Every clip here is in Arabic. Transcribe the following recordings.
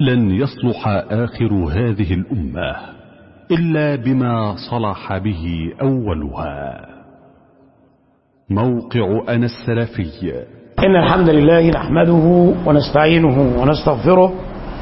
لن يصلح آخر هذه الأمة إلا بما صلح به أولها. موقع أنا السلفي. إن الحمد لله نحمده ونستعينه ونستغفره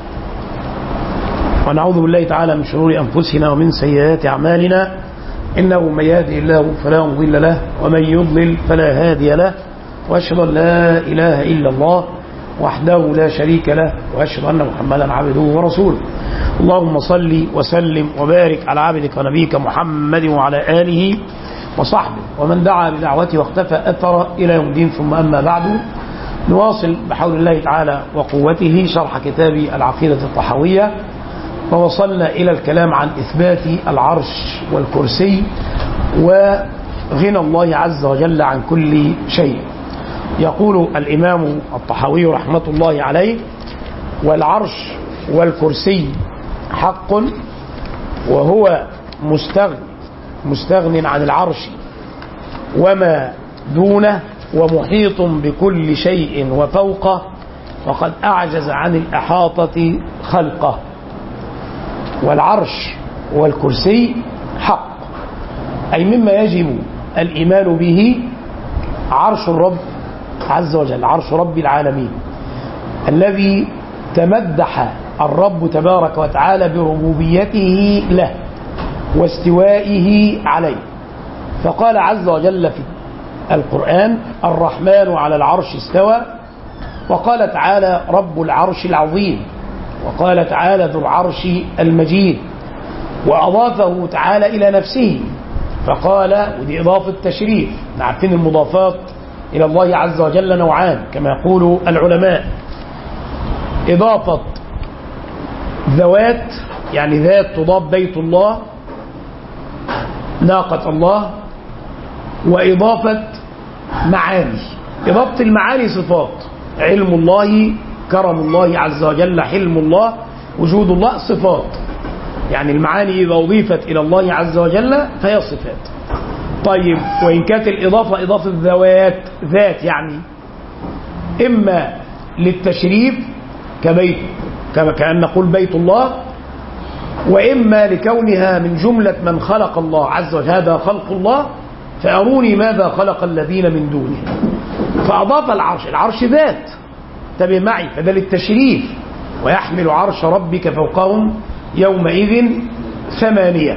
ونعوذ بالله تعالى من شرور أنفسنا ومن سيئات أعمالنا، إنه من يهده الله فلا مضل له ومن يضلل فلا هادي له، وأشهد أن لا إله إلا الله وحده لا شريك له، وأشهد أن محمدا عبده ورسوله. اللهم صل وسلم وبارك على عبدك ونبيك محمد وعلى آله وصحبه ومن دعا بدعوته واختفى أثر إلى يوم الدين. ثم أما بعد، نواصل بحول الله تعالى وقوته شرح كتاب العقيدة الطحاوية، ووصلنا إلى الكلام عن إثبات العرش والكرسي وغنى الله عز وجل عن كل شيء. يقول الإمام الطحاوي رحمة الله عليه: والعرش والكرسي حق، وهو مستغن عن العرش وما دونه، ومحيط بكل شيء وفوقه، وقد أعجز عن الإحاطة خلقه. والعرش والكرسي حق، أي مما يجب الإيمان به عرش الرب عز وجل، عرش رب العالمين الذي تمدح الرب تبارك وتعالى بربوبيته له واستوائه عليه، فقال عز وجل في القرآن: الرحمن على العرش استوى، وقال تعالى: رب العرش العظيم، وقال تعالى: ذو العرش المجيد، وأضافه تعالى إلى نفسه فقال، ودي إضافة تشريف، عارفين المضافات إلى الله عز وجل نوعان كما يقول العلماء: إضافة ذوات، يعني ذات تضاف بيت الله ناقة الله، وإضافة معاني. إضافة المعاني صفات: علم الله، كرم الله عز وجل، حلم الله، وجود الله، صفات. يعني المعاني إذا أضيفت إلى الله عز وجل فهي صفات. طيب، وإن كانت الإضافة إضافة ذات، يعني إما للتشريف كبيت، كأن نقول بيت الله، وإما لكونها من جملة من خلق الله عز وجل، هذا خلق الله فأروني ماذا خلق الذين من دونه. فأضاف العرش ذات، انتبه معي، فده للتشريف: ويحمل عرش ربك فوقهم يومئذ ثمانية.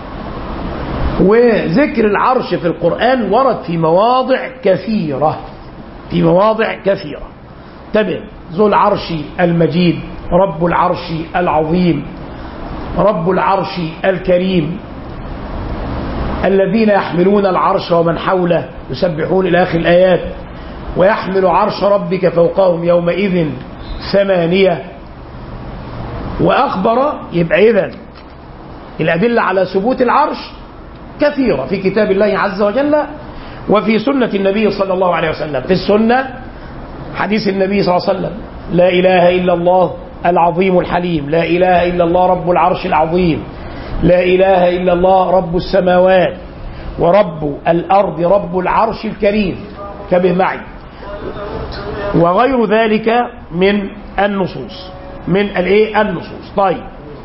وذكر العرش في القرآن ورد في مواضع كثيرة، انتبه: ذو العرش المجيد، رب العرش العظيم، رب العرش الكريم، الذين يحملون العرش ومن حوله يسبحون إلى آخر الآيات، ويحمل عرش ربك فوقهم يومئذ ثمانية. وأخبر، يبقى إذن الأدلة على ثبوت العرش كثيرة في كتاب الله عز وجل وفي سنة النبي صلى الله عليه وسلم. في السنة حديث النبي صلى الله عليه وسلم: لا إله إلا الله العظيم الحليم، لا إله إلا الله رب العرش العظيم، لا إله إلا الله رب السماوات ورب الأرض رب العرش الكريم، انتبه معي. وغير ذلك من النصوص، النصوص. طيب،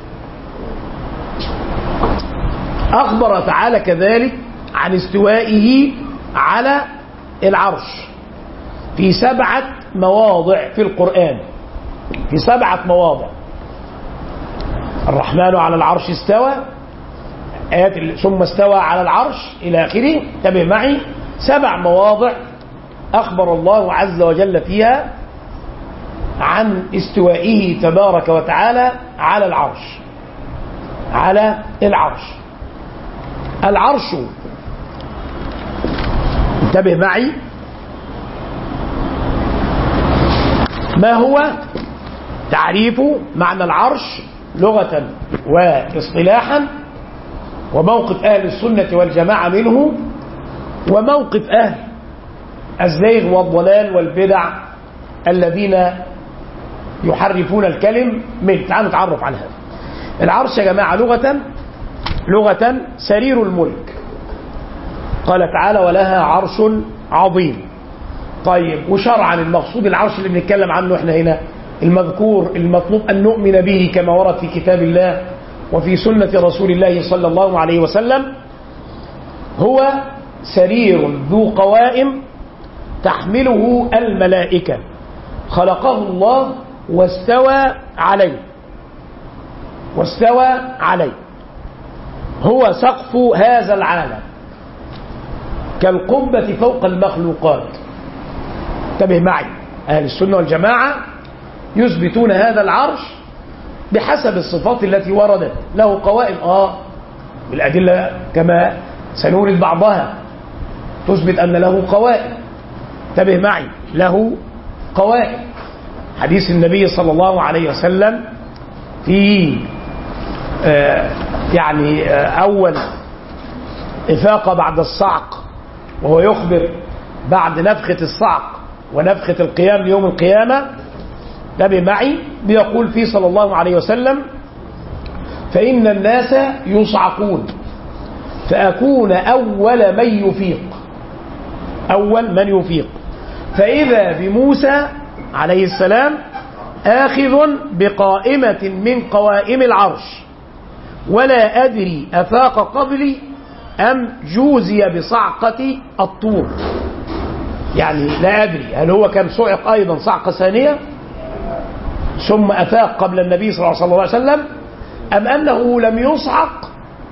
أخبر تعالى كذلك عن استوائه على العرش في 7 مواضع في القرآن، في 7 مواضع. الرحمن على العرش استوى، آيات ثم استوى على العرش إلى آخره، انتبه معي. 7 مواضع أخبر الله عز وجل فيها عن استوائه تبارك وتعالى على العرش، العرش انتبه معي، ما هو تعريف معنى العرش لغة واصطلاحا، وموقف أهل السنة والجماعة منه، وموقف أهل الزيغ والضلال والبدع الذين يحرفون الكلم منه. تعالوا نتعرف على هذا. العرش يا جماعة لغة سرير الملك، قال تعالى: ولها عرش عظيم. طيب، وشرعا المقصود العرش اللي بنتكلم عنه احنا هنا المذكور المطلوب أن نؤمن به كما ورد في كتاب الله وفي سنة رسول الله صلى الله عليه وسلم هو سرير ذو قوائم تحمله الملائكة خلقه الله واستوى عليه هو سقف هذا العالم كالقبة فوق المخلوقات. انتبه معي، أهل السنة والجماعة يثبتون هذا العرش بحسب الصفات التي وردت له قوائم بالأدلة كما سنورد بعضها تثبت أن له قوائم. انتبه معي، له قوائم. حديث النبي صلى الله عليه وسلم في أول إفاقة بعد الصعق، وهو يخبر بعد نفخة الصعق ونفخة القيام ليوم القيامة. انتبه معي، بيقول فيه صلى الله عليه وسلم: فإن الناس يصعقون فأكون أول من يفيق فإذا بموسى عليه السلام آخذ بقائمة من قوائم العرش ولا أدري أفاق قبلي أم جوزي بصعقة الطور. لا أدري هل هو كان صعق أيضا صعقة ثانية ثم أفاق قبل النبي صلى الله عليه وسلم، أم أنه لم يصعق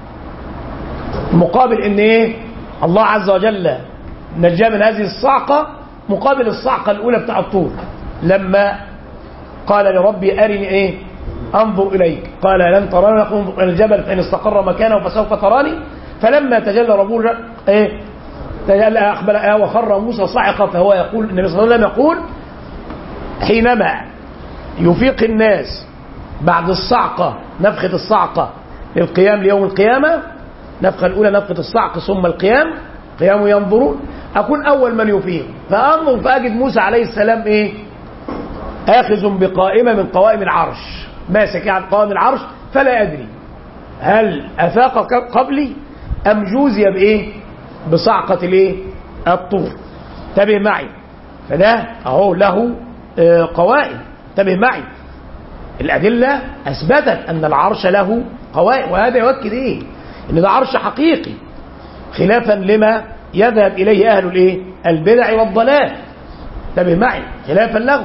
مقابل أن الله عز وجل نجاه من هذه الصعقة مقابل الصعقة الأولى بتاع الطور لما قال لربي أرني أنظر إليك، قال لن تراني انظر إلى الجبل فإن استقر مكانه فسوف تراني. فلما تجلى ربه تجلى أقبل وخر موسى صعقا. فهو يقول النبي صلى الله عليه وسلم يقول حينما يفيق الناس بعد الصعقة نفخة الصعقة للقيام ليوم القيامة، نفخة الأولى نفخة الصعق ثم القيام قيام ينظرون، أكون أول من يفيق فأنظر فأجد موسى عليه السلام آخذ بقائمة من قوائم العرش ماسك عن قوائم العرش، فلا أدري هل أفاق قبلي أم جوزي بصعقة الطور. انتبه معي، فده أهو له قوائم. انتبه معي، الأدلة أثبتت أن العرش له قوائم، وهذا يؤكد إن ده عرش حقيقي خلافا لما يذهب إليه أهل البدع والضلال. انتبه معي، خلافا له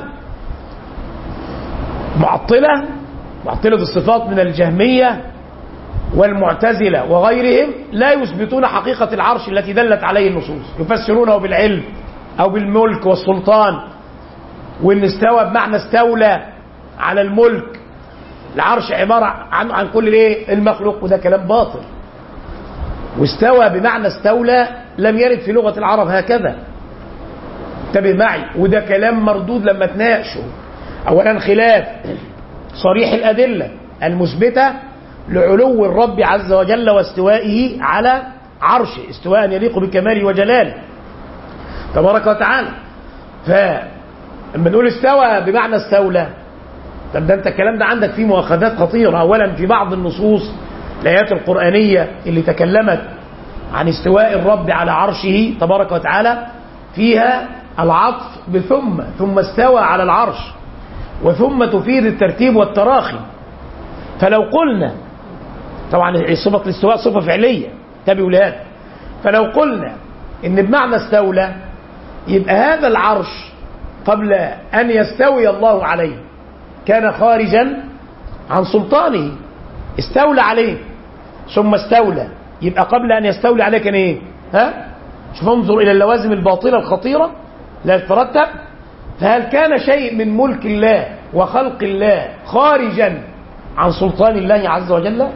معطلة الصفات من الجهمية والمعتزلة وغيرهم لا يثبتون حقيقة العرش التي دلت عليه النصوص، يفسرونه بالعلم أو بالملك والسلطان، وإن استوى بمعنى استولى على الملك. العرش عبارة عن كل المخلوق، وده كلام باطل. واستوى بمعنى استولى لم يرد في لغة العرب هكذا. انتبه معي، وده كلام مردود لما تناقشه. أولا خلاف صريح الأدلة المثبتة لعلو الرب عز وجل واستوائه على عرشه استواء يليق بكماله وجلاله تبارك وتعالى. فلما نقول استوى بمعنى استولى، طب ده انت الكلام ده عندك فيه مؤاخذات خطيرة. أولا في بعض النصوص الآيات القرآنية اللي تكلمت عن استواء الرب على عرشه تبارك وتعالى فيها العطف ثم استوى على العرش، وثم تفيد الترتيب والتراخي. فلو قلنا طبعا صفة الاستواء صفة فعلية، انتبهوا لهذا. فلو قلنا ان بمعنى استولى يبقى هذا العرش قبل أن يستوي الله عليه كان خارجا عن سلطانه، استولى عليه ثم استولى، يبقى قبل أن يستولي عليه كان شوف انظر إلى اللوازم الباطلة الخطيرة لا تترتب. فهل كان شيء من ملك الله وخلق الله خارجا عن سلطان الله عز وجل؟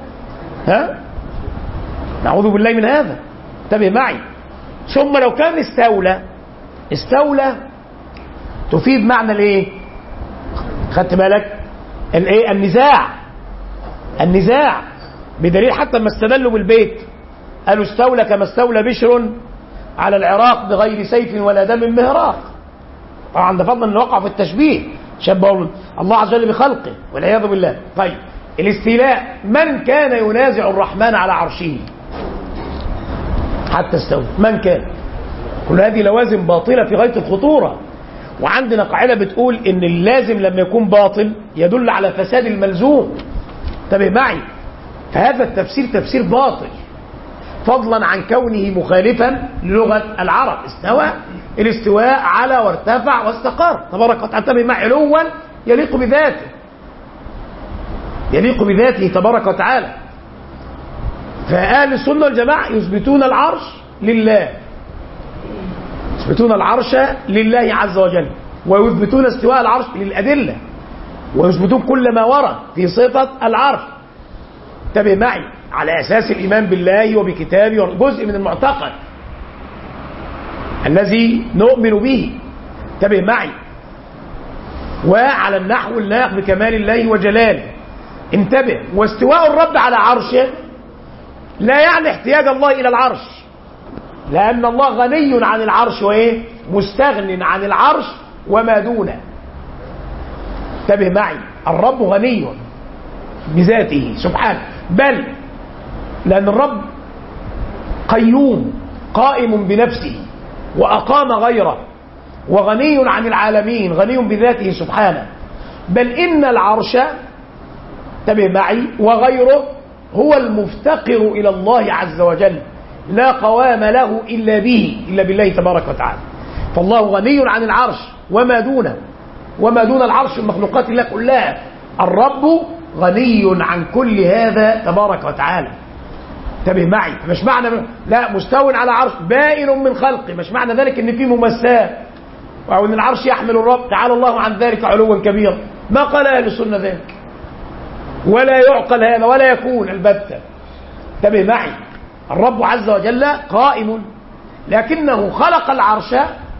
نعوذ بالله من هذا. انتبه معي. ثم لو كان استولى تفيد معنى خدت بالك النزاع بدليل حتى ما استدلوا بالبيت قالوا استولى كما استولى بشر على العراق بغير سيف ولا دم مهراق. طبعا ده فضلا ان وقع في التشبيه، شبه الله عز وجل بخلقه والعياذ بالله. طيب الاستيلاء، من كان ينازع الرحمن على عرشه حتى استوى؟ من كان؟ كل هذه لوازم باطلة في غاية الخطورة. وعندنا قاعدة بتقول إن اللازم لما يكون باطل يدل على فساد الملزوم. انتبه معي، فهذا التفسير تفسير باطل، فضلا عن كونه مخالفا للغة العرب. استوى، الاستواء على وارتفع واستقر تبارك وتعالى. انتبه معي، علوا يليق بذاته، يليق بذاته تبارك وتعالى. فأهل السنة والجماعة يثبتون العرش لله، يثبتون العرش لله عز وجل، ويثبتون استواء العرش للأدلة، ويثبتون كل ما ورد في صفة العرش. انتبه معي، على أساس الإيمان بالله وبكتابه، جزء من المعتقد الذي نؤمن به. انتبه معي، وعلى النحو اللائق بكمال الله وجلاله. انتبه، واستواء الرب على عرشه لا يعني احتياج الله إلى العرش، لأن الله غني عن العرش وإيه؟ مستغن عن العرش وما دونه. انتبه معي، الرب غني بذاته سبحانه، بل لأن الرب قيوم قائم بنفسه وأقام غيره، وغني عن العالمين، غني بذاته سبحانه. بل إن العرش، انتبه معي، وغيره هو المفتقر إلى الله عز وجل، لا قوام له إلا به، إلا بالله تبارك وتعالى. فالله غني عن العرش وما دونه، وما دون العرش المخلوقات الله كلها. الرب غني عن كل هذا تبارك وتعالى. انتبه معي، مش معنى لا مستو على عرش بائن من خلقه، مش معنى ذلك ان في ممثاه او ان العرش يحمل الرب، تعالى الله عن ذلك علوا كبيرا. ما قال اهل السنه ذلك، ولا يعقل هذا ولا يكون البتة. انتبه معي، الرب عز وجل قائم، لكنه خلق العرش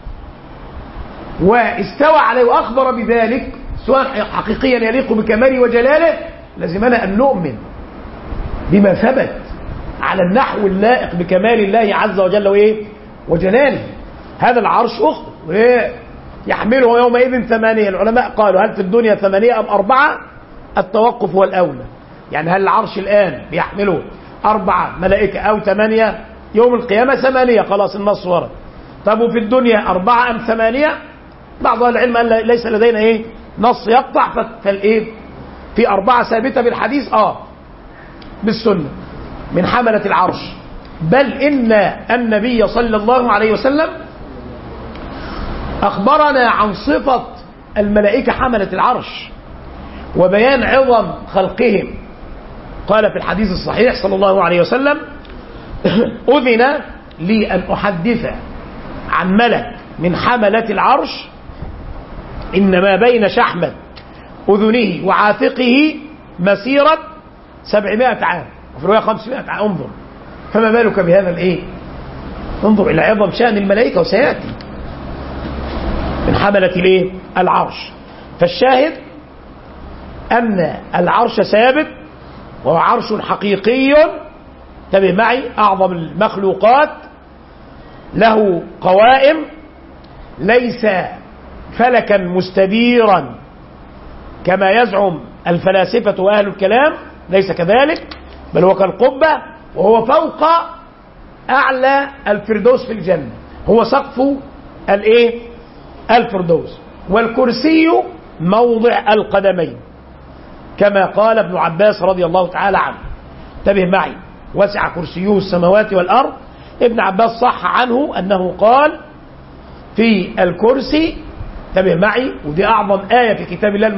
واستوى عليه وأخبر بذلك سواء حقيقيا يليق بكماله وجلاله. لازمنا أن نؤمن بما ثبت على النحو اللائق بكمال الله عز وجل وإيه؟ وجلاله. هذا العرش يحمله يومئذ 8. العلماء قالوا هل في الدنيا 8 أم 4؟ التوقف هو الأولى. يعني هل العرش الآن بيحمله 4 ملائكة أو 8؟ يوم القيامة 8، خلاص النص ورد. طب وفي الدنيا 4 أم 8؟ بعض العلم قال ليس لدينا إيه نص يقطع، فالإيه في 4 ثابتة بالحديث بالسنة من حملة العرش. بل إن النبي صلى الله عليه وسلم أخبرنا عن صفة الملائكة حملة العرش وبيان عظم خلقهم. قال في الحديث الصحيح صلى الله عليه وسلم: أذن لي أن أحدث عن ملك من حملة العرش إنما بين شحمة أذنه وعاتقه مسيرة 700 عام، وفي الرواية 500 عام. انظر، فما بالك بهذا الإيه؟ انظر إلى عظم شأن الملائكة، وسيأتي من حملة الإيه؟ العرش. فالشاهد أن العرش ثابت، وهو عرش حقيقي. انتبه معي، أعظم المخلوقات، له قوائم، ليس فلكا مستديرا كما يزعم الفلاسفة وأهل الكلام، ليس كذلك، بل هو كالقبة، وهو فوق أعلى الفردوس في الجنة، هو سقف الإيه؟ الفردوس. والكرسي موضع القدمين كما قال ابن عباس رضي الله تعالى عنه. انتبه معي، وسع كرسيه السماوات والأرض. ابن عباس صح عنه أنه قال في الكرسي، انتبه معي، ودي أعظم آية في كتاب الله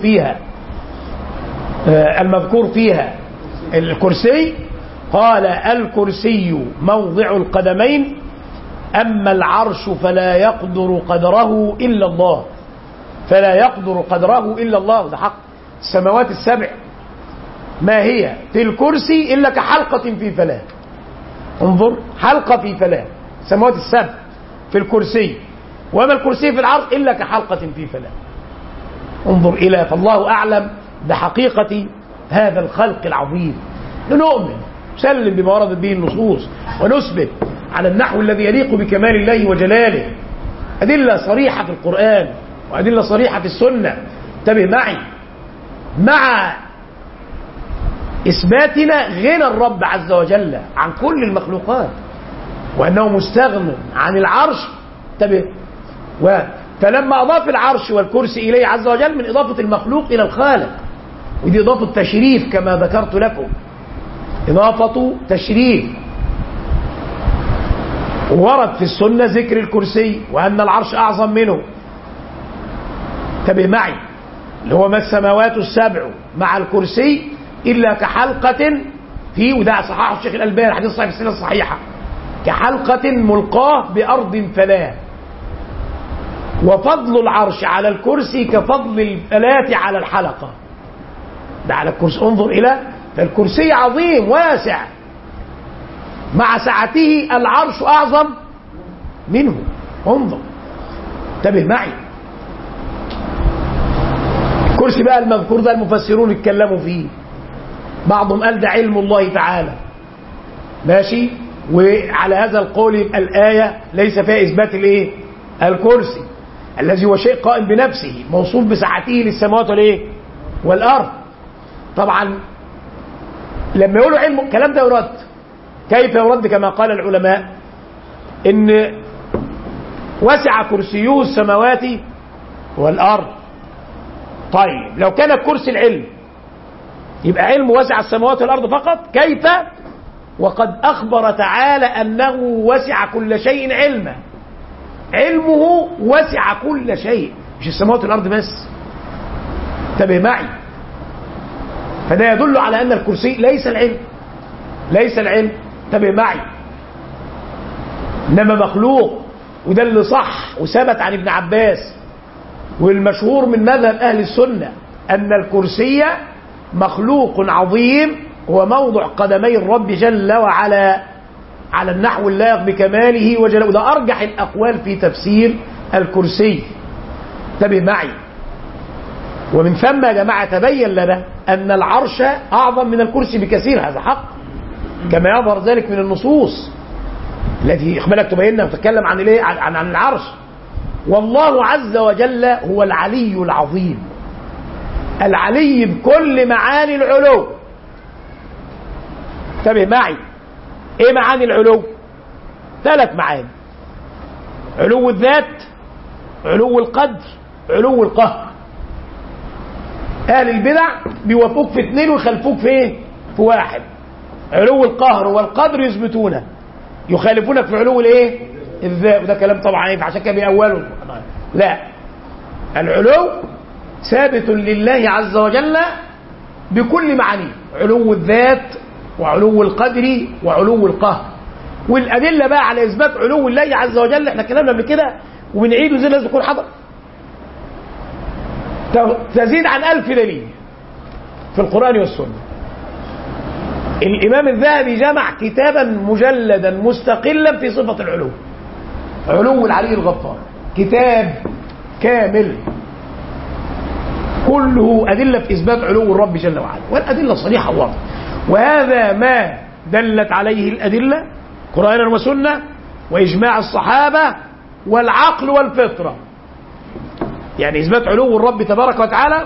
المذكور فيها الكرسي. قال: الكرسي موضع القدمين، أما العرش فلا يقدر قدره إلا الله، فلا يقدر قدره إلا الله. ده حق. السماوات السبع ما هي في الكرسي إلا كحلقة في فلاة. انظر، حلقة في فلاة. السماوات السبع في الكرسي، وما الكرسي في العرش إلا كحلقة في فلاة. انظر إلى، فالله أعلم بحقيقة هذا الخلق العظيم. نؤمن، نسلم بما وردت به النصوص، ونثبت على النحو الذي يليق بكمال الله وجلاله. أدلة صريحة في القرآن وأدلة صريحة في السنة. انتبه معي، مع إثباتنا غنى الرب عز وجل عن كل المخلوقات، وأنه مستغن عن العرش. انتبه، فلما أضاف العرش والكرسي إليه عز وجل من إضافة المخلوق إلى الخالق، ودي إضافة تشريف كما ذكرت لكم، إضافة تشريف. ورد في السنة ذكر الكرسي وأن العرش أعظم منه. انتبه معي، اللي هو ما السماوات السبع مع الكرسي إلا كحلقة في، وده صححه الشيخ الألباني حديث صحيح في السنة الصحيحة، كحلقة ملقاة بأرض فلاة، وفضل العرش على الكرسي كفضل الفلاة على الحلقة. ده على الكرسي، انظر إلى، فالكرسي عظيم واسع، مع سعته العرش أعظم منه. انظر، انتبه معي. الكرسي بقى المذكور ده المفسرون اتكلموا فيه، بعضهم قال ده علم الله تعالى، ماشي، وعلى هذا القول يبقى الآية ليس فيها إثبات الإيه؟ الكرسي الذي هو شيء قائم بنفسه موصوف بسعته للسماوات والإيه؟ والأرض. طبعا لما يقولوا علم الكلام ده يرد، كيف يرد؟ كما قال العلماء إن وسع كرسيه السماوات والأرض. طيب لو كان الكرسي العلم يبقى علم وسع السماوات والأرض فقط، كيف وقد أخبر تعالى أنه وسع كل شيء علما، علمه وسع كل شيء، مش السماوات والأرض بس. انتبه معي، فده يدل على أن الكرسي ليس العلم، ليس العلم، انتبه معي، إنما مخلوق. وده اللي صح وثبت عن ابن عباس، والمشهور من مذهب أهل السنة أن الكرسي مخلوق عظيم، هو موضع قدمي الرب جل وعلا على النحو اللائق بكماله وجلاله. وده أرجح الأقوال في تفسير الكرسي، انتبه معي. ومن ثم يا جماعة تبين لنا أن العرش أعظم من الكرسي بكثير، هذا حق كما يظهر ذلك من النصوص التي إخبالك تبيننا وتتكلم عن الايه، عن العرش. والله عز وجل هو العلي العظيم، العلي بكل معاني العلو. انتبه معي، ايه معاني العلو؟ 3 معاني: علو الذات، علو القدر، علو القهر. اهل البدع بيوافقوك في 2 ويخالفوك في ايه؟ في 1. علو القهر والقدر يثبتونه، يخالفونك في علو الايه؟ الذات. وده كلام طبعا ايه، عشان كده بيأولوا. لا، العلو ثابت لله عز وجل بكل معانيه، علو الذات وعلو القدر وعلو القهر. والأدلة بقى على إثبات علو الله عز وجل احنا كلامنا قبل كده وبنعيده زي لازم يكون حضر، تزيد عن 1000 دليل في القرآن والسنة. الإمام الذهبي جمع كتابا مجلدا مستقلا في صفة العلو، علو العلي الغفار، كتاب كامل كله أدلة في إثبات علو الرب جل وعلا، والأدلة صريحة واضحة. وهذا ما دلت عليه الأدلة قرآنا وسنة وإجماع الصحابة والعقل والفطرة. يعني إثبات علو الرب تبارك وتعالى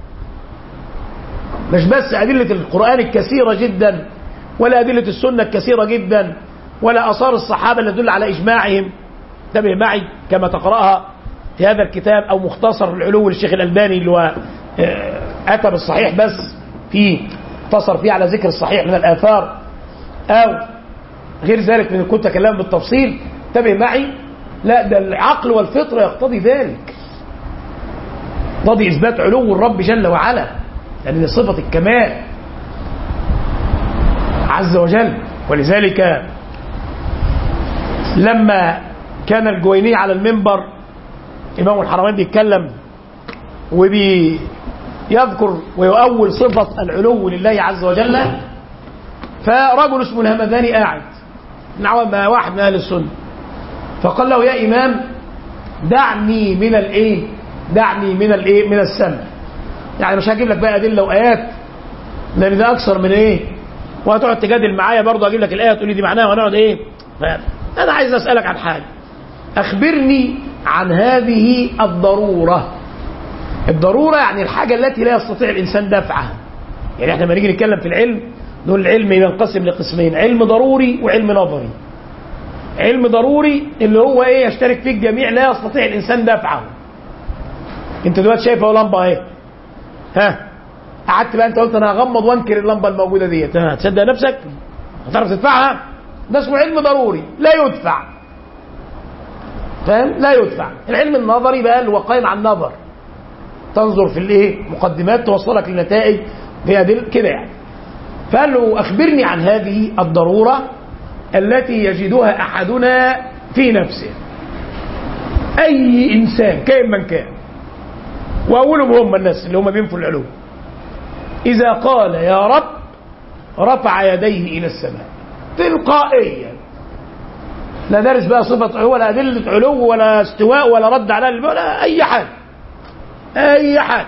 مش بس أدلة القرآن الكثيرة جدا، ولا أدلة السنة الكثيرة جدا، ولا آثار الصحابة اللي تدل على إجماعهم. انتبه معي كما تقرأها في هذا الكتاب أو مختصر العلو للشيخ الألباني اللي هو أتى بالصحيح بس فيه اقتصر فيه على ذكر الصحيح من الآثار، أو غير ذلك من كنت أكلم بالتفصيل. انتبه معي، لا ده العقل والفطرة يقتضي ذلك، يقتضي إثبات علو الرب جل وعلا، لأن صفة الكمال عز وجل. ولذلك لما كان الجويني على المنبر إمام الحرمين بيتكلم وبيذكر ويؤول صفة العلو لله عز وجل، فرجل اسمه الهمداني قاعد مع واحد من أهل السنة، فقال له: يا إمام دعني من الإيه؟ دعني من الإيه؟ من السمع. يعني مش هجيب لك بقى أدلة وآيات لأن ده أكثر من إيه، وهتقعد تجادل معايا برضه أجيب لك الآية تقول لي دي معناها ونقعد إيه. أنا عايز أسألك عن حاجة، أخبرني عن هذه الضرورة. الضرورة يعني الحاجة التي لا يستطيع الإنسان دفعها. يعني احنا لما نيجي نتكلم في العلم نقول العلم ينقسم لقسمين: علم ضروري وعلم نظري. علم ضروري اللي هو ايه؟ يشترك فيه الجميع لا يستطيع الإنسان دفعه، انت دلوقتي شايف اهو لمبه اهي، ها قعدت بقى انت قلت انا هغمض وانكر اللمبه الموجوده ديت، هتصدق نفسك؟ هتعرف تدفعها؟ ده اسمه علم ضروري لا يدفع، فاهم؟ لا يدفع. العلم النظري بقى اللي هو قائم على النظر، تنظر في الايه مقدمات توصلك لنتائج في ادله كده يعني. فقال له اخبرني عن هذه الضروره التي يجدها احدنا في نفسه، اي انسان كائن من كان، واولهم هم الناس اللي هم بينفوا العلوم، اذا قال يا رب رفع يديه الى السماء تلقائيا، لا دارس بقى صفه ولا ادله علو ولا استواء ولا رد على ولا اي حاجه، اي حاجه.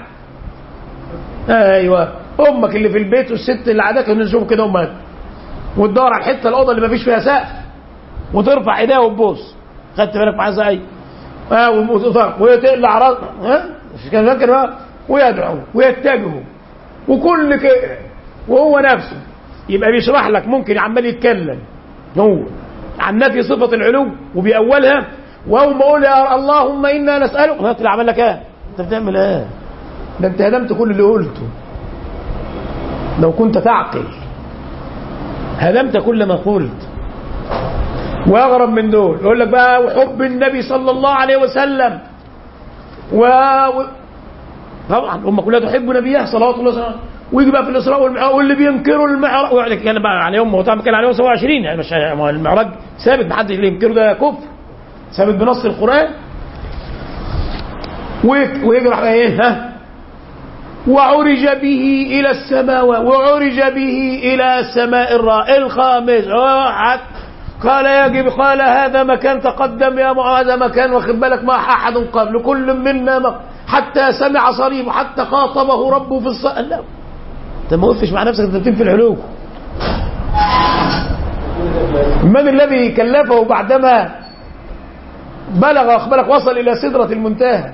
ايوه امك اللي في البيت والست اللي عادك نشوف كده امك، وتدور على الحته الاوضه اللي ما فيش فيها سقف وترفع ايديها وتبوس، خدت بالك معايا ازاي؟ وتقلع راسها، ها مش كان فاكر بقى، ويدعو ويتجهوا وكل كده، وهو نفسه يبقى بيشرح لك، ممكن عمال يتكلم هو عن نفي صفه العلو وبيأولها، واول ما اقول يا اللهم انا نسالك هطلع عمل لك ايه؟ انت بتعمل ايه؟ ده انت هدمت كل اللي قلته، لو كنت تعقل هدمت كل ما قلت. واغرب من دول يقول لك بقى وحب النبي صلى الله عليه وسلم طبعا هم كلها تحب نبيه صلوات الله وسلامه، ويجي بقى في الاسراء والمعراج واللي بينكروا المعراج ويقعد يتكلم بقى عليهم، هو طبعا بيتكلم عليهم 27 يعني، مش المعراج ثابت ما حدش اللي ينكره ده كفر ثابت بنص القران. ويجرح ايه؟ ها وعرج به الى السماوات وعرج به الى السماء الخامس، قال يجب، قال هذا مكان تقدم يا هذا مكان، واخد بالك ما احد قبل كل منا حتى سمع صريفه حتى خاطبه ربه في الصلاة. لا انت ما وقفتش مع نفسك، انت في العلو. من الذي كلفه بعدما بلغ واخد بالك وصل الى سدرة المنتهى؟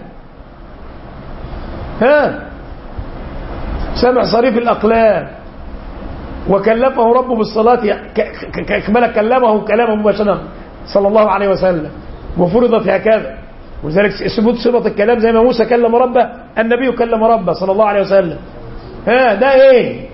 ها سمع صريف الاقلام وكلفه ربه بالصلاة، كمالك كلمه كلاما مباشرة صلى الله عليه وسلم، وفرضت هكذا. ولذلك ثبوت صفة الكلام زي ما موسى كلم ربه، النبي كلم ربه صلى الله عليه وسلم. ها ده ايه؟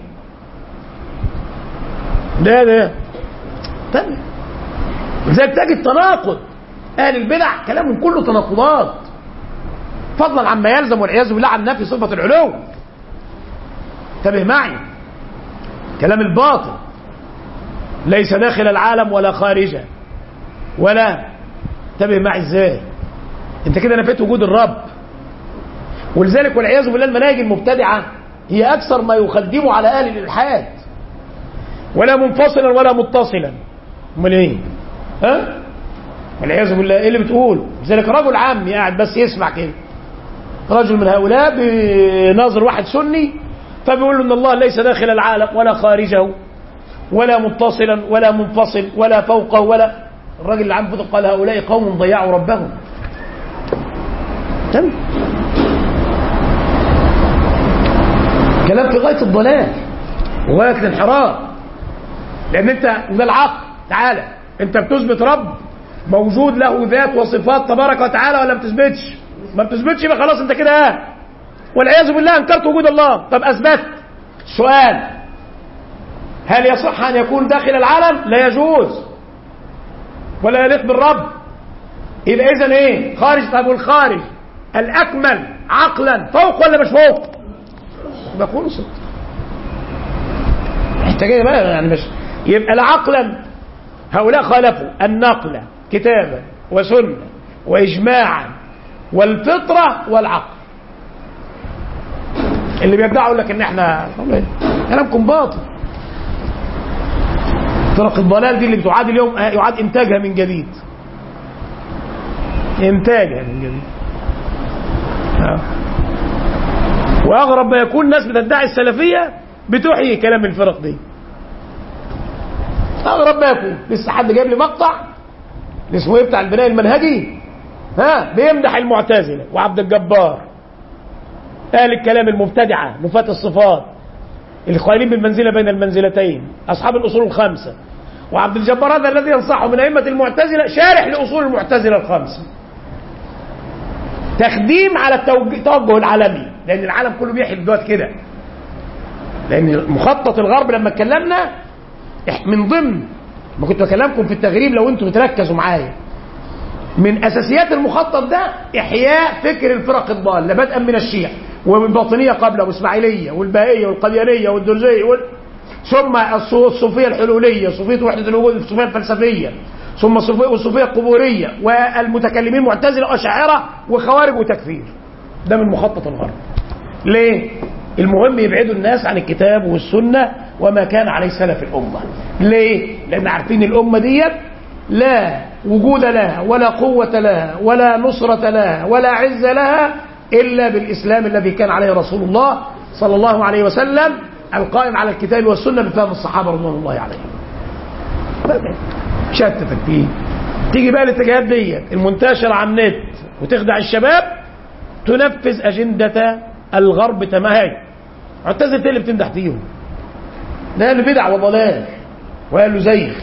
ده تاني. لذلك تجد تناقض اهل البدع، كلامهم كله تناقضات، فضلا عما يلزم والعياذ بالله عن نفي صفة العلو. انتبه معي، كلام الباطل ليس داخل العالم ولا خارجه ولا، انتبه معي ازاي؟ انت كده نفيت وجود الرب. ولذلك والعياذ بالله المناهج المبتدعه هي اكثر ما يخدموا على اهل الالحاد، ولا منفصلا ولا متصلا. امال ايه؟ ها؟ والعياذ بالله ايه اللي بتقول؟ لذلك رجل عامي قاعد بس يسمع كده، رجل من هؤلاء بناظر واحد سني فبيقول له ان الله ليس داخل العالم ولا خارجه ولا متصلا ولا منفصل ولا فوقه ولا. الراجل اللي عم قال هؤلاء قوم ضيعوا ربهم. تمام، كلام في غايه الضلال وغايه الانحراف. لان انت ده العقل، تعالى انت بتثبت رب موجود له ذات وصفات تبارك وتعالى ولا ما بتثبتش؟ ما بتثبتش، يبقى خلاص انت كده والعياذ بالله انكرت وجود الله. طب اثبت، سؤال هل يصح ان يكون داخل العالم؟ لا يجوز ولا يليق بالرب. يبقى اذا ايه؟ خارج. طب والخارج الاكمل عقلا فوق ولا مش فوق؟ يبقى خلصت. انت كده بقى يعني مش يبقى لا عقلا. هؤلاء خالفوا النقل كتابا وسنه واجماعا والفطره والعقل. اللي بيدعوا لك ان احنا كلامكم باطل. فرق الضلال دي اللي بتعاد اليوم يعاد انتاجها من جديد، انتاجها من جديد. واغرب ما يكون ناس بتدعي السلفيه بتحيي كلام الفرق دي. اغرب ما يكون. لسه حد جايب لي مقطع اسمه ايه بتاع البناء المنهجي، بيمدح المعتزله وعبد الجبار، اهل الكلام المبتدعه نفاة الصفات القائلين بالمنزله بين المنزلتين، اصحاب الاصول الخمسه. وعبد الجبار هذا الذي ينصحه من ائمه المعتزله، شارح لاصول المعتزله الخمسه. تخديم على التوجه العالمي، لأن العالم كله بيحلف دلوقتي كده. لأن مخطط الغرب لما اتكلمنا من ضمن ما كنت بكلمكم في التغريب لو انتم بتركزوا معايا، من أساسيات المخطط ده إحياء فكر الفرق الضالة بدءا من الشيعة والباطنية قبله والإسماعيلية والبهائية والقديانية والدرزية ثم الصوفية الحلولية، صوفية وحدة الوجود، الصوفية الفلسفية، ثم الصوفية القبورية والمتكلمين معتزلة وأشاعرة وخوارج وتكفير. ده من مخطط الغرب. ليه؟ المهم يبعدوا الناس عن الكتاب والسنة وما كان عليه سلف الأمة. ليه؟ لأن عارفين الأمة ديت لا وجود لها ولا قوة لها ولا نصرة لها ولا عز لها إلا بالإسلام الذي كان عليه رسول الله صلى الله عليه وسلم القائم على الكتاب والسنة بفهم الصحابة رضوان الله عليهم. شتتك فيه. تيجي بقى الاتجاهات ديت المنتشرة على النت وتخدع الشباب تنفذ أجندة الغرب تماما. معتزلة اللي بتمدح فيهم ده اللي بدع وضلال وقال له زيخ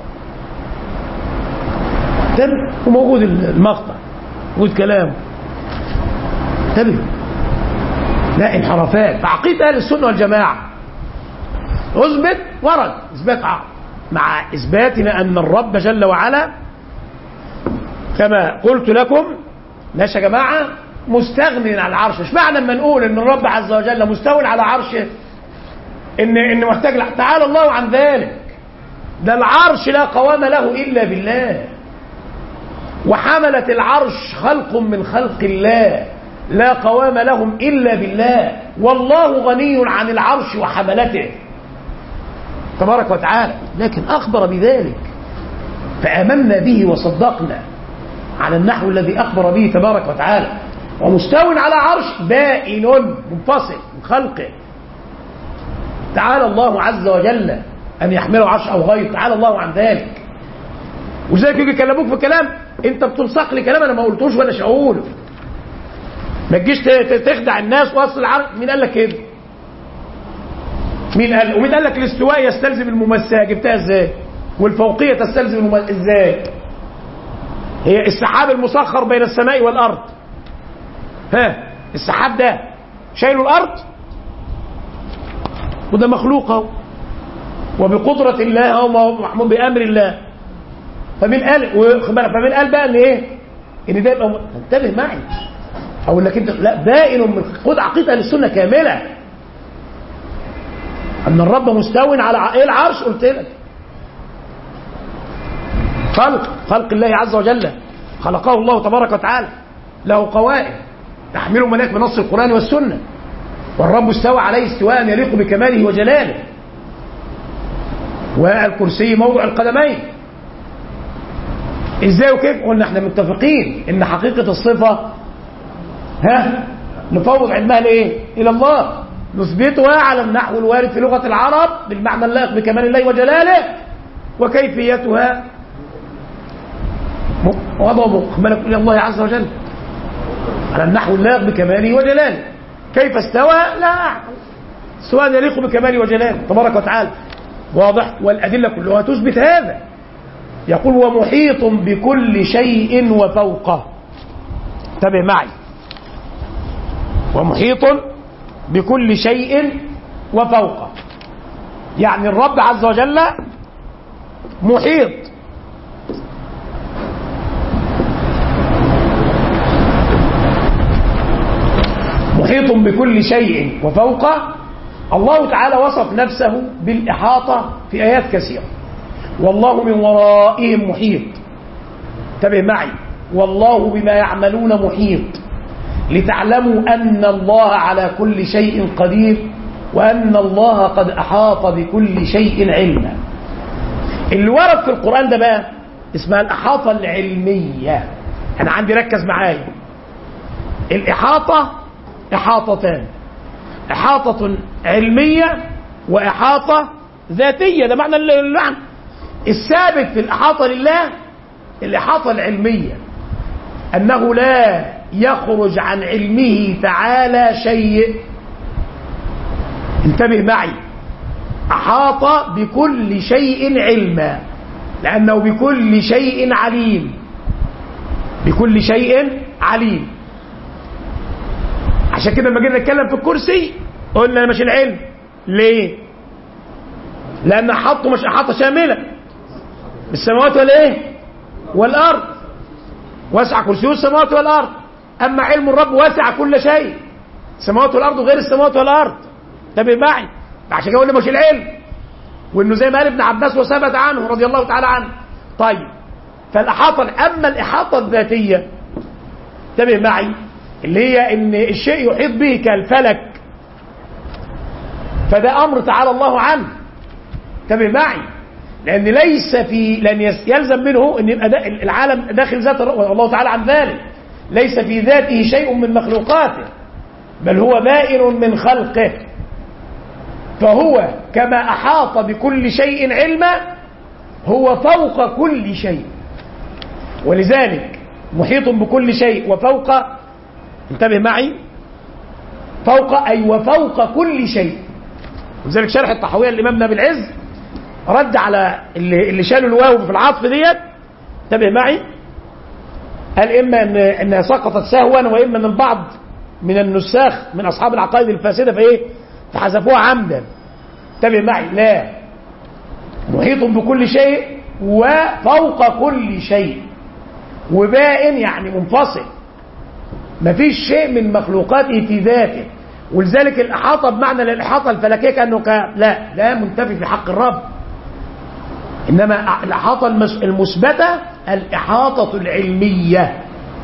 وموجود المقطع موجود كلام. انتبهوا، لا انحرافات. عقيدة أهل السنة والجماعة اثبت ورد اثبات مع اثباتنا ان الرب جل وعلا كما قلت لكم ماشي يا جماعه مستغني عن العرش. مش معنى لما نقول ان الرب عز وجل مستوي على عرشه ان محتاج تعالى الله عن ذلك. ده العرش لا قوام له الا بالله، وحملة العرش خلق من خلق الله لا قوام لهم الا بالله، والله غني عن العرش وحملته تبارك وتعالى. لكن أخبر بذلك فآمنا به وصدقنا على النحو الذي أخبر به تبارك وتعالى. ومستو على عرش بائن منفصل من خلقه. تعالى الله عز وجل أن يحمله عرش أو غير، تعالى الله عن ذلك. وزيك يجي يكلموك في كلام أنت بتلصق لي كلام أنا ما قلتوش ولا شاقوله. ما تجيش تخدع الناس وأصل العرش. مين قال لك كده؟ مين قال؟ ومين قال لك الاستواء يستلزم المماساه؟ جبتها ازاي؟ والفوقيه تستلزم ازاي؟ هي السحاب المسخر بين السماء والارض، ها السحاب ده شايله الارض وده مخلوق اهو وبقدره الله اهو محمود بامر الله. فمين قال بقى ان ايه؟ ان ده يبقى انتبه معي او انك انت لا بائن من خد عقيده للسنه كامله أن الرب مستو على إيه العرش. قلت لك خلق الله عز وجل خلقه الله تبارك وتعالى له قوائم تحمله ملاك بنص القرآن والسنة، والرب استوى عليه استواء يليق بكماله وجلاله، والكرسي موضع القدمين. ازاي وكيف؟ قلنا احنا متفقين ان حقيقة الصفة نفوض علمها لايه؟ الى الله، نثبتها على النحو الوارد في لغة العرب بالمعنى اللائق بكمال الله وجلاله، وكيفيتها وضع مقبلة إلى الله عز وجل على النحو اللائق بكماله وجلاله. كيف استوى؟ لا أعلم. استواء يليق بكماله وجلاله تبارك وتعالى. واضح؟ والأدلة كلها تثبت هذا. يقول ومحيط بكل شيء وفوقه. انتبه معي، ومحيط بكل شيء وفوقه، يعني الرب عز وجل محيط بكل شيء وفوقه. الله تعالى وصف نفسه بالإحاطة في آيات كثيرة. والله من ورائهم محيط. انتبه معي، والله بما يعملون محيط، لتعلموا أن الله على كل شيء قدير وأن الله قد أحاط بكل شيء علما. اللي ورد في القرآن ده بقى اسمها الإحاطة العلمية. أنا عندي ركز معايا، الإحاطة إحاطتان، إحاطة علمية وإحاطة ذاتية. ده معنى اللعن. الثابت في الإحاطة لله الإحاطة العلمية، أنه لا يخرج عن علمه تعالى شيء. انتبه معي، أحاط بكل شيء علما، لأنه بكل شيء عليم، بكل شيء عليم. عشان كده لما جينا نتكلم في الكرسي قلنا مش العلم. ليه؟ لأن أحاطه مش أحاطة شاملة السماوات والإيه؟ والأرض. وسع كرسيه السماوات والأرض. أما علم الرب واسع كل شيء، السماوات والأرض غير السماوات والأرض. انتبه معي. عشان كده قلنا مش العلم، وإنه زي ما قال ابن عباس وثبت عنه رضي الله تعالى عنه. طيب فالإحاطة، أما الإحاطة الذاتية انتبه معي اللي هي إن الشيء يحيط به كالفلك، فده أمر تعالى الله عنه. انتبه معي، لأن ليس في لن يلزم منه أن يبقى العالم داخل ذات الله تعالى عن ذلك. ليس في ذاته شيء من مخلوقاته، بل هو بائن من خلقه. فهو كما أحاط بكل شيء علما هو فوق كل شيء، ولذلك محيط بكل شيء وفوق. انتبه معي، فوق أي وفوق كل شيء. ولذلك شرح الطحاوية الإمام ابن أبي العز رد على اللي شالوا الواو في العطف ديت. انتبه معي، قال إما إنها سقطت سهوا، وإما أن البعض من النساخ من أصحاب العقائد الفاسدة فحذفوها عمدا. انتبه معي، لا، محيط بكل شيء وفوق كل شيء، وبائن يعني منفصل، مفيش شيء من مخلوقاته في ذاته. ولذلك الإحاطة بمعنى الإحاطة الفلكية كأنه لا منتفي في حق الرب. إنما الإحاطة المثبتة الإحاطة العلمية،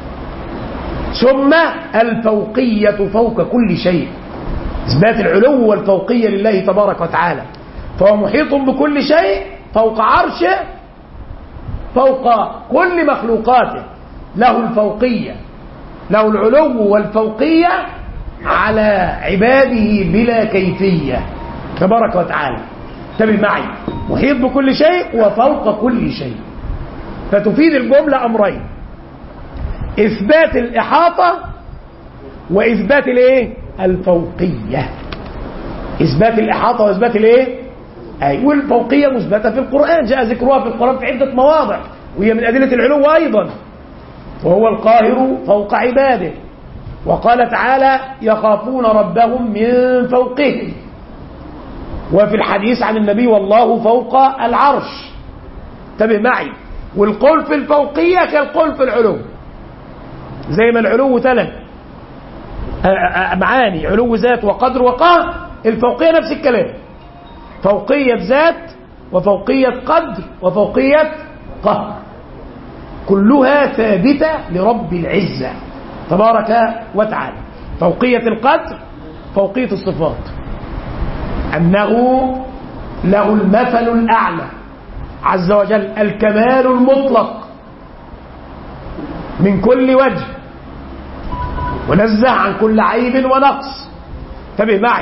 ثم الفوقية فوق كل شيء، إثبات العلو والفوقية لله تبارك وتعالى. فهو محيط بكل شيء فوق عرشه، فوق كل مخلوقاته، له الفوقية، له العلو والفوقية على عباده بلا كيفية تبارك وتعالى. انتبه معي، محيط بكل شيء وفوق كل شيء. فتفيد الجملة أمرين: إثبات الإحاطة وإثبات الإيه؟ الفوقية. إثبات الإحاطة وإثبات الإيه؟ أي والفوقية مثبتة في القرآن، جاء ذكرها في القرآن في عدة مواضع، وهي من أدلة العلو أيضا. وهو القاهر فوق عباده، وقال تعالى: يخافون ربهم من فوقهم. وفي الحديث عن النبي: والله فوق العرش. انتبه معي، والقول في الفوقية كالقول في العلو، زي ما العلو ثلاث معاني: علو ذات وقدر وقهر. الفوقية نفس الكلام، فوقية ذات وفوقية قدر وفوقية قهر، كلها ثابتة لرب العزة تبارك وتعالى. فوقية القدر فوقية الصفات، أنه له المثل الأعلى عز وجل، الكمال المطلق من كل وجه، ونزه عن كل عيب ونقص. انتبه معي،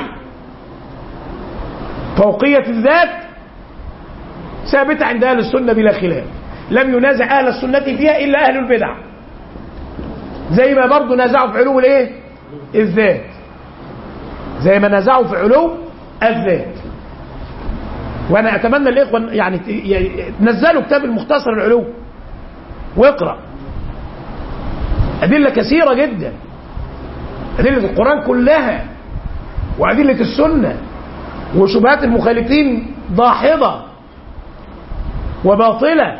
فوقية الذات ثابتة عند أهل السنة بلا خلاف، لم ينازع أهل السنة فيها إلا أهل البدع، زي ما برضو نازعوا في علو الايه؟ الذات، زي ما نازعوا في علو الذات. وانا اتمنى الاخوه يعني تنزلوا كتاب المختصر العلو واقرا، ادله كثيره جدا، ادله القران كلها وادله السنه، وشبهات المخالفين ضاحضه وباطله.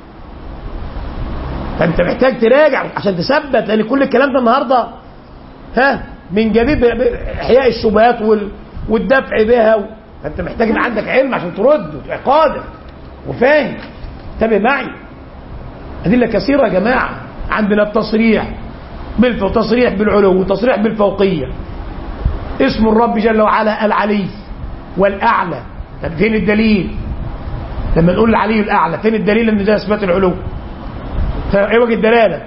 فانت محتاج تراجع عشان تثبت، لان كل الكلام ده النهارده من جديد احياء الشبهات والدفع بها. فانت محتاج ان عندك علم عشان ترد وتبقى قادر وفاهم. انتبه معي، ادله كثيره يا جماعه. عندنا التصريح تصريح بالعلو وتصريح بالفوقيه. اسم الرب جل وعلا العلي والاعلى. طب فين الدليل لما نقول العلي الاعلى؟ فين الدليل ان ده اثبات العلو؟ ايه وجه الدلاله؟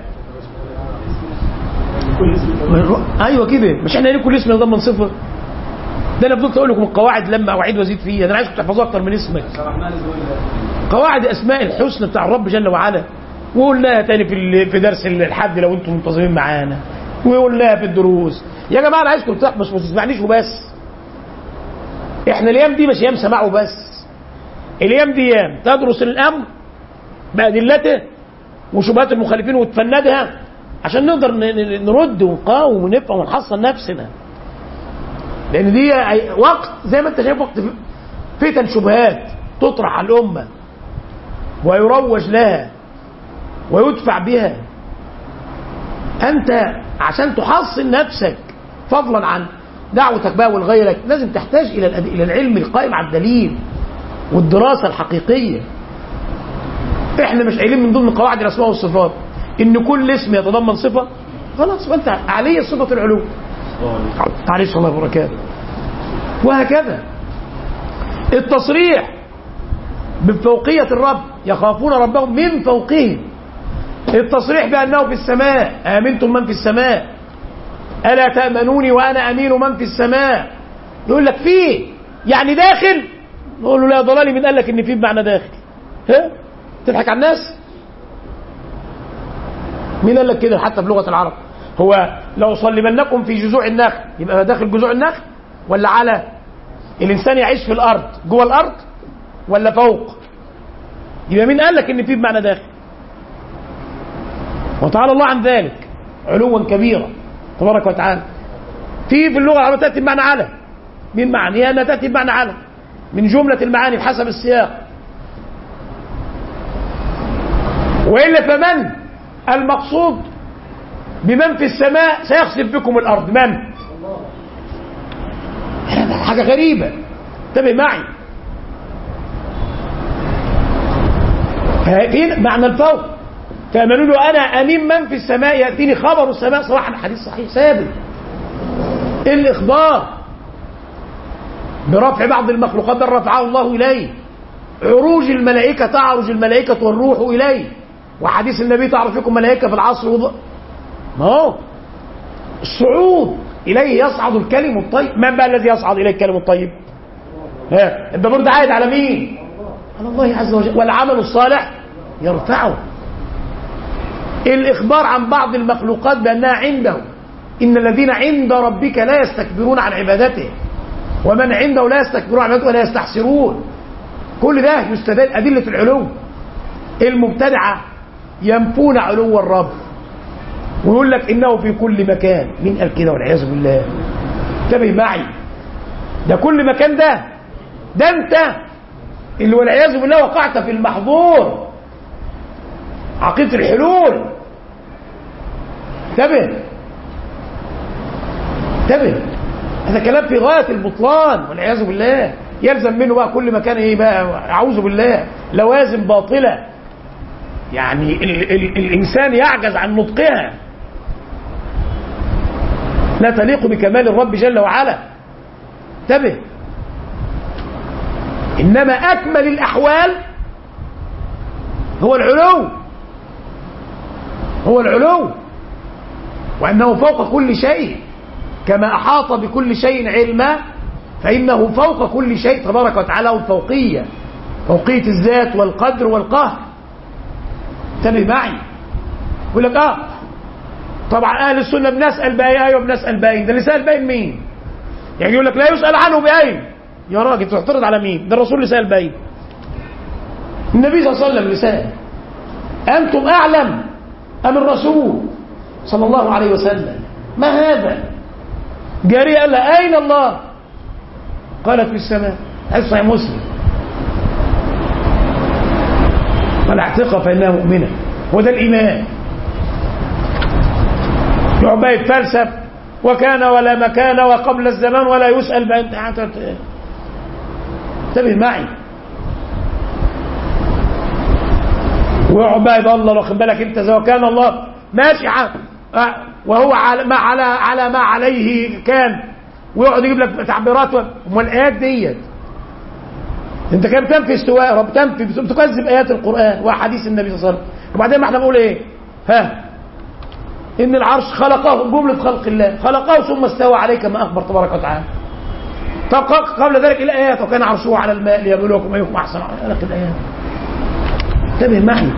ايوه كده، مش احنا ليه كل اسم يضمن صفه؟ ده انا فضلت اقول لكم القواعد لما اوعيد وازيد فيها، ده انا عايزكم تحفظوها اكتر من اسمك. قواعد اسماء الحسنى بتاع الرب جل وعلا، وقلناها تاني في درس الحد لو انتم منتظمين معانا، وقلناها في الدروس. يا جماعه انا عايزكم تحفظوا، ما تسمعنيش وبس. احنا الايام دي مش ايام سماع وبس، الايام دي ايام تدرس الامر بادلته وشبهات المخالفين وتفندها، عشان نقدر نرد ونقاوم ونبقى ونحصن نفسنا. لأن دي وقت زي ما أنت شايف وقت فتن شبهات تطرح على الأمة ويروج لها ويدفع بها. أنت عشان تحصن نفسك فضلا عن دعوتك بقى ولغيرك لازم تحتاج إلى العلم القائم على الدليل والدراسة الحقيقية. احنا مش قايلين من ضمن قواعد الأسماء والصفات إن كل اسم يتضمن صفة؟ خلاص فأنت عليه صفة العلو عليه الصلاة والسلام وبركاته. وهكذا التصريح بفوقية الرب، يخافون ربهم من فوقهم. التصريح بأنه في السماء، آمنتم من في السماء ألا تأمنوني وأنا أمين من في السماء. يقول لك فيه يعني داخل، نقول له لا ضلالي من قال لك إن فيه بمعنى داخل. ها تضحك على الناس؟ مين قال لك كده حتى في لغة العرب؟ هو لو صلبنكم في جذوع النخل يبقى داخل جذوع النخل ولا على؟ الإنسان يعيش في الأرض جوه الأرض ولا فوق؟ يبقى مين قال لك إن فيه بمعنى داخل؟ وتعالى الله عن ذلك علوا كبيرا تبارك وتعالى. في اللغة العربية تأتي بمعنى على. من معنى أنها تأتي بمعنى على من جملة المعاني بحسب السياق. وإلا فمن المقصود بمن في السماء سيخسف بكم الأرض؟ من؟ حاجة غريبة. انتبه معي. فين معنى الفوق؟ فأمنوا له أنا أمين من في السماء يأتيني خبر السماء صراحة. حديث صحيح ثابت. الإخبار برفع بعض المخلوقات بل رفعه الله إليه. عروج الملائكة، تعرج الملائكة والروح إليه. وحديث النبي تعرج فيكم ملائكة في العصر ما هو الصعود إليه يصعد الكلم الطيب. من بقى الذي يصعد إليه الكلم الطيب؟ ها انت برضه عايد على مين؟ على الله عز وجل. والعمل الصالح يرفعه. الإخبار عن بعض المخلوقات بأنها عنده. إن الذين عند ربك لا يستكبرون عن عبادته ومن عنده لا يستكبرون عن عبادته ولا يستحسرون. كل ده يستدل أدلة العلو. المبتدعة ينفون علو الرب ويقول لك إنه في كل مكان. مين قال كده والعياذ بالله؟ انتبه معي. ده كل مكان ده أنت اللي والعياذ بالله وقعت في المحظور عقيدة الحلول. انتبه هذا كلام في غاية البطلان والعياذ بالله. يلزم منه بقى كل مكان ايه بقى؟ اعوذ بالله لوازم باطلة يعني الانسان يعجز عن نطقها، لا تليق بكمال الرب جل وعلا. انتبه. انما اكمل الاحوال هو العلو وأنه فوق كل شيء كما أحاط بكل شيء علما فإنه فوق كل شيء تبارك وتعالى. الفوقية فوقية الذات والقدر والقهر. انتبه معي. يقول لك طبعا أهل السنة بنسأل بأي أيوة بنسأل بأي. ده اللي سأل بأي مين؟ يعني يقول لك لا يسأل عنه بأي. يا راجل تعترض على مين؟ ده الرسول اللي سأل بأي. النبي صلى الله عليه وسلم اللي سأل. أنتم أعلم أم الرسول صلى الله عليه وسلم؟ ما هذا؟ جارية قال لها أين الله؟ قالت في السماء. حديث صحيح مسلم. قال اعتقها فإنها مؤمنة. وده الإيمان. يقعد بقى يتفلسف وكان ولا مكان وقبل الزمان ولا يسأل بأنت. انتبه معي. ويقعد بقى يضلل واخد بالك انت زي وكان الله ماشي وهو على ما عليه كان ويقعد يجيب لك تعبيرات. امال الايات ديت انت كم تنفي استواء رب تنفي بتكذب ايات القران واحاديث النبي صلى الله عليه وسلم. وبعدين ما احنا بنقول ايه؟ ان العرش خلقه جمله خلق الله خلقه ثم استوى عليه كما اخبر تبارك وتعالى. طب قبل ذلك الايات وكان عرشه على الماء ليبلوكم ايكم احسن عملا. الايات. انتبه معي.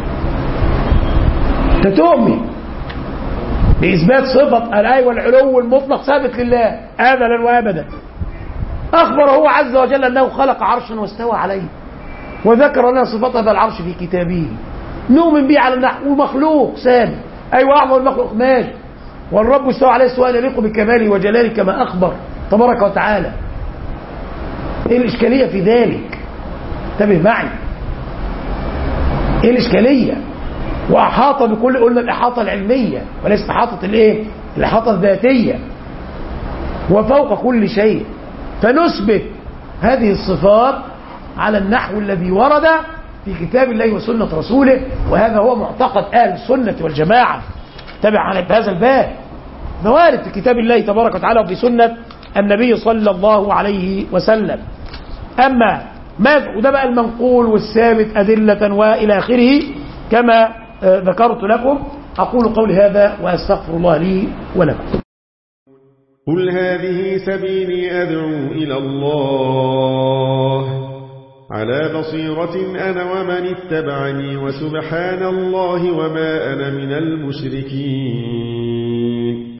تؤمن بإثبات صفة الآي والعلو المطلق ثابت لله أبدا وأبدا. أخبر هو عز وجل أنه خلق عرشا واستوى عليه وذكر لنا صفته بالعرش في كتابه. نؤمن به على النحو ومخلوق ثابت أيوة أعظم المخلوق ماشي، والرب استوى عليه استواء يليق بكماله وجلاله كما أخبر تبارك وتعالى. إيه الإشكالية في ذلك؟ انتبه معي، إيه الإشكالية؟ وأحاط بكل، قلنا الإحاطة العلمية وليس إحاطة الإيه؟ الإحاطة الذاتية، وفوق كل شيء. فنثبت هذه الصفات على النحو الذي ورد في كتاب الله وسنة رسوله، وهذا هو معتقد أهل السنة والجماعة. تابع عن هذا الباب، وارد في كتاب الله تبارك وتعالى وفي سنة النبي صلى الله عليه وسلم. أما ما وده بقى المنقول والثابت أدلة وإلى آخره كما ذكرت لكم. أقول قولي هذا وأستغفر الله لي ولكم. قل هذه سبيلي أدعو إلى الله على بصيرة أنا ومن اتبعني وسبحان الله وما أنا من المشركين.